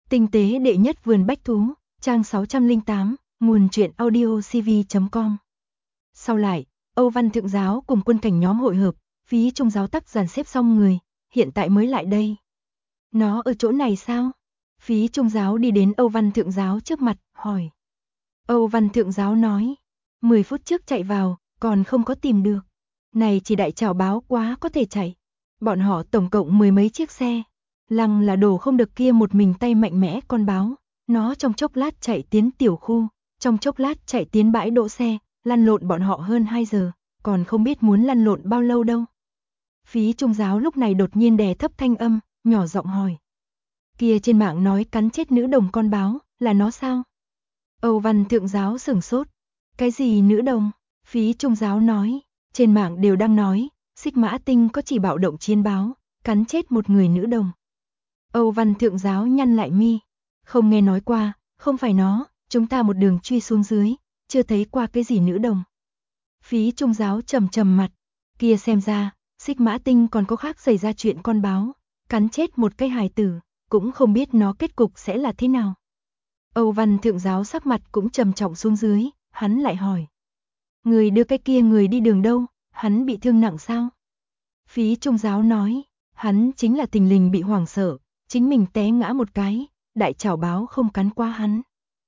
Tinh tế đệ nhất vườn bách thú, trang 608, nguồn truyện audiocv.com. Sau lại, Âu Văn Thượng Giáo cùng quân cảnh nhóm hội hợp, Phí Trung Giáo tắc dàn xếp xong người, hiện tại mới lại đây. Nó ở chỗ này sao? Phí Trung Giáo đi đến Âu Văn Thượng Giáo trước mặt, hỏi. Âu Văn Thượng Giáo nói, 10 phút trước chạy vào, còn không có tìm được. Này chỉ đại trảo báo quá có thể chạy. Bọn họ tổng cộng 10 mấy chiếc xe. Lăng là đổ không được kia một mình tay mạnh mẽ con báo. Nó trong chốc lát chạy tiến tiểu khu, trong chốc lát chạy tiến bãi đỗ xe, lăn lộn bọn họ hơn 2 giờ, còn không biết muốn lăn lộn bao lâu đâu. Phí Trung Giáo lúc này đột nhiên đè thấp thanh âm, nhỏ giọng hỏi. Kia trên mạng nói cắn chết nữ đồng con báo, là nó sao? Âu Văn Thượng Giáo sửng sốt. Cái gì nữ đồng? Phí Trung Giáo nói, trên mạng đều đang nói, Xích Mã Tinh có chỉ bạo động chiến báo, cắn chết một người nữ đồng. Âu Văn Thượng Giáo nhăn lại mi, không nghe nói qua, không phải nó, chúng ta một đường truy xuống dưới, chưa thấy qua cái gì nữ đồng. Phí Trung Giáo trầm trầm mặt, kia xem ra, Xích Mã Tinh còn có khác xảy ra chuyện con báo, cắn chết một cái hài tử, cũng không biết nó kết cục sẽ là thế nào. Âu Văn Thượng Giáo sắc mặt cũng trầm trọng xuống dưới, hắn lại hỏi. Người đưa cái kia người đi đường đâu, hắn bị thương nặng sao? Phí Trung Giáo nói, hắn chính là tình lình bị hoảng sợ, chính mình té ngã một cái, đại trảo báo không cắn qua hắn.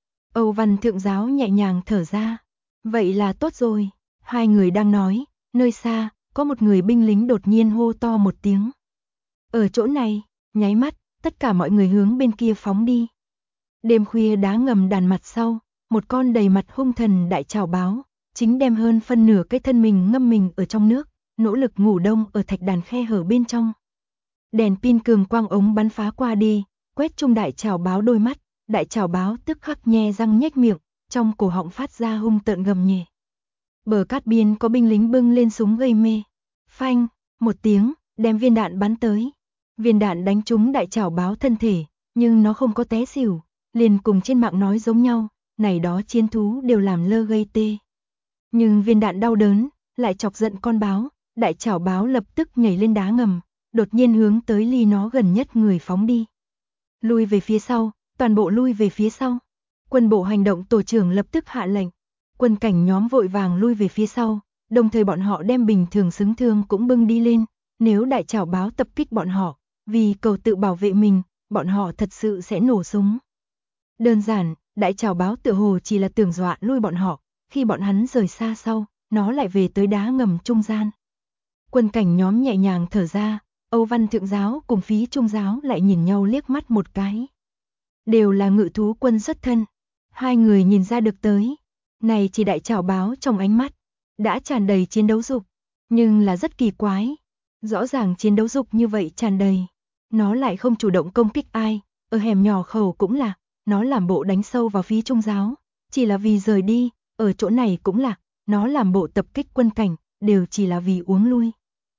Âu Văn Thượng Giáo nhẹ nhàng thở ra, vậy là tốt rồi. Hai người đang nói, nơi xa, có một người binh lính đột nhiên hô to một tiếng. Ở chỗ này, nháy mắt, tất cả mọi người hướng bên kia phóng đi. Đêm khuya đá ngầm đàn mặt sau, một con đầy mặt hung thần đại trảo báo, chính đem hơn phân nửa cái thân mình ngâm mình ở trong nước, nỗ lực ngủ đông ở thạch đàn khe hở bên trong. Đèn pin cường quang ống bắn phá qua đi, quét trung đại trảo báo đôi mắt, đại trảo báo tức khắc nhe răng nhếch miệng, trong cổ họng phát ra hung tợn gầm nhẹ. Bờ cát biên có binh lính bưng lên súng gây mê. Phanh, một tiếng, đem viên đạn bắn tới. Viên đạn đánh trúng đại trảo báo thân thể, nhưng nó không có té xỉu, liền cùng trên mạng nói giống nhau, này đó chiến thú đều làm lơ gây tê. Nhưng viên đạn đau đớn, lại chọc giận con báo, đại trảo báo lập tức nhảy lên đá ngầm, đột nhiên hướng tới ly nó gần nhất người phóng đi. Lui về phía sau, toàn bộ lui về phía sau. Quân bộ hành động tổ trưởng lập tức hạ lệnh. Quân cảnh nhóm vội vàng lui về phía sau, đồng thời bọn họ đem bình thường xứng thương cũng bưng đi lên. Nếu đại trảo báo tập kích bọn họ, vì cầu tự bảo vệ mình, bọn họ thật sự sẽ nổ súng. Đơn giản, đại trảo báo tựa hồ chỉ là tưởng dọa lui bọn họ, khi bọn hắn rời xa sau, nó lại về tới đá ngầm trung gian. Quân cảnh nhóm nhẹ nhàng thở ra, Âu Văn Thượng Giáo cùng Phí Trung Giáo lại nhìn nhau liếc mắt một cái. Đều là ngự thú quân xuất thân, hai người nhìn ra được tới. Này chỉ đại trảo báo trong ánh mắt, đã tràn đầy chiến đấu dục, nhưng là rất kỳ quái. Rõ ràng chiến đấu dục như vậy tràn đầy, nó lại không chủ động công kích ai, ở hẻm nhỏ khẩu cũng là, nó làm bộ đánh sâu vào Phí Trung Giáo, chỉ là vì rời đi, ở chỗ này cũng là, nó làm bộ tập kích quân cảnh, đều chỉ là vì uống lui.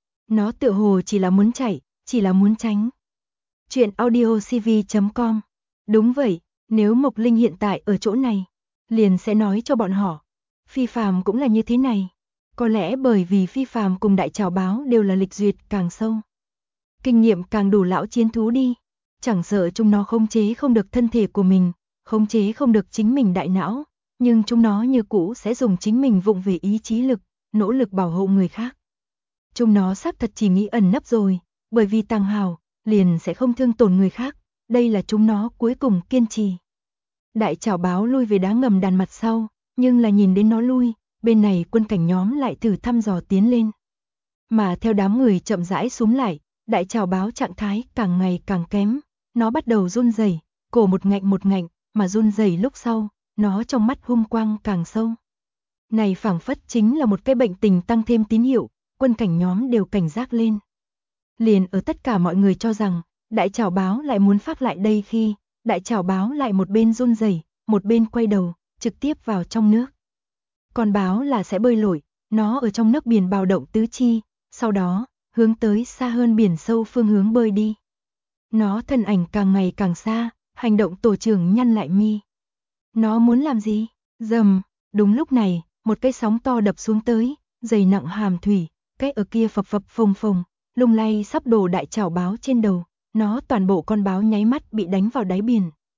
Nó tựa hồ chỉ là muốn chạy, chỉ là muốn tránh. Chuyện audiocv.com. Đúng vậy, nếu Mộc Linh hiện tại ở chỗ này, liền sẽ nói cho bọn họ. Phi Phàm cũng là như thế này. Có lẽ bởi vì Phi Phàm cùng đại trảo báo đều là lịch duyệt càng sâu. Kinh nghiệm càng đủ lão chiến thú đi. Chẳng sợ chúng nó khống chế không được thân thể của mình, khống chế không được chính mình đại não, nhưng chúng nó như cũ sẽ dùng chính mình vụng về ý chí lực, nỗ lực bảo hộ người khác. Chúng nó xác thật chỉ nghĩ ẩn nấp rồi, bởi vì tàng hào, liền sẽ không thương tổn người khác, đây là chúng nó cuối cùng kiên trì. Đại trảo báo lui về đá ngầm đàn mặt sau, nhưng là nhìn đến nó lui, bên này quân cảnh nhóm lại thử thăm dò tiến lên. Mà theo đám người chậm rãi xuống lại, đại trảo báo trạng thái càng ngày càng kém, nó bắt đầu run rẩy, cổ một ngạnh, mà run rẩy lúc sau, nó trong mắt hung quang càng sâu. Này phảng phất chính là một cái bệnh tình tăng thêm tín hiệu, quân cảnh nhóm đều cảnh giác lên. Liền ở tất cả mọi người cho rằng, đại trảo báo lại muốn phát lại đây khi, đại trảo báo lại một bên run rẩy, một bên quay đầu, trực tiếp vào trong nước. Con báo là sẽ bơi lội, nó ở trong nước biển bạo động tứ chi, sau đó, hướng tới xa hơn biển sâu phương hướng bơi đi. Nó thân ảnh càng ngày càng xa, hành động tổ trưởng nhăn lại mi. Nó muốn làm gì? Rầm, đúng lúc này, một cái sóng to đập xuống tới, dày nặng hàm thủy, cái ở kia phập phập phồng phồng, lung lay sắp đổ đại trảo báo trên đầu, nó toàn bộ con báo nháy mắt bị đánh vào đáy biển,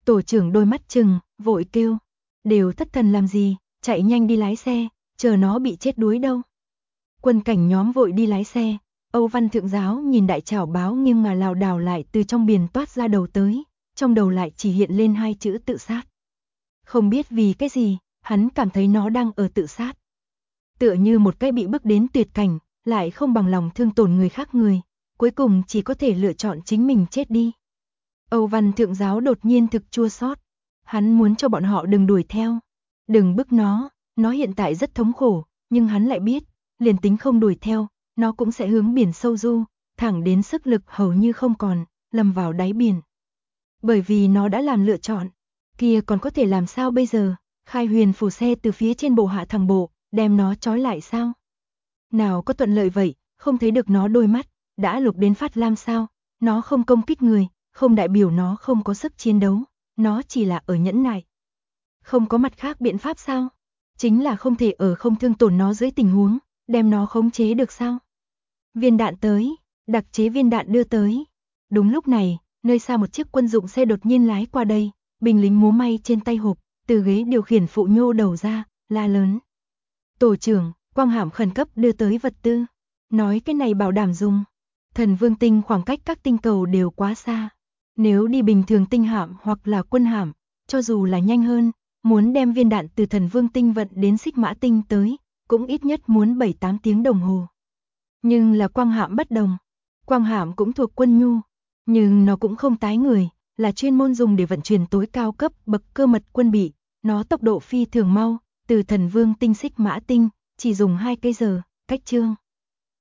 Tổ trưởng đôi mắt trừng, vội kêu. Đều thất thần làm gì, chạy nhanh đi lái xe, chờ nó bị chết đuối đâu. Quân cảnh nhóm vội đi lái xe, Âu Văn thượng giáo nhìn đại trảo báo nhưng mà lảo đảo lại từ trong biển toát ra đầu tới, trong đầu lại chỉ hiện lên 2 chữ tự sát. Không biết vì cái gì, hắn cảm thấy nó đang ở tự sát. Tựa như một cái bị bức đến tuyệt cảnh, lại không bằng lòng thương tổn người khác người, cuối cùng chỉ có thể lựa chọn chính mình chết đi. Âu Văn thượng giáo đột nhiên thực chua xót, hắn muốn cho bọn họ đừng đuổi theo, đừng bức nó hiện tại rất thống khổ, nhưng hắn lại biết, liền tính không đuổi theo, nó cũng sẽ hướng biển sâu du, thẳng đến sức lực hầu như không còn, lầm vào đáy biển. Bởi vì nó đã làm lựa chọn, kia còn có thể làm sao bây giờ, Khai Huyền phù xe từ phía trên bộ hạ thẳng bộ, đem nó trói lại sao? Nào có thuận lợi vậy, không thấy được nó đôi mắt, đã lục đến phát lam sao, nó không công kích người, không đại biểu nó không có sức chiến đấu, nó chỉ là ở nhẫn nại. Không có mặt khác biện pháp sao? Chính là không thể ở không thương tổn nó dưới tình huống, đem nó khống chế được sao? Viên đạn tới, đặc chế viên đạn đưa tới. Đúng lúc này, nơi xa một chiếc quân dụng xe đột nhiên lái qua đây, binh lính múa may trên tay hộp, từ ghế điều khiển phụ nhô đầu ra, la lớn. Tổ trưởng, quang hàm khẩn cấp đưa tới vật tư. Nói cái này bảo đảm dùng. Thần Vương tinh khoảng cách các tinh cầu đều quá xa. Nếu đi bình thường tinh hạm hoặc là quân hạm, cho dù là nhanh hơn, muốn đem viên đạn từ Thần Vương tinh vận đến Xích Mã tinh tới, cũng ít nhất muốn 7-8 tiếng đồng hồ. Nhưng là quang hạm bất đồng. Quang hạm cũng thuộc quân nhu, nhưng nó cũng không tái người, là chuyên môn dùng để vận chuyển tối cao cấp bậc cơ mật quân bị. Nó tốc độ phi thường mau, từ Thần Vương tinh Xích Mã tinh, chỉ dùng 2 cây giờ, cách chương.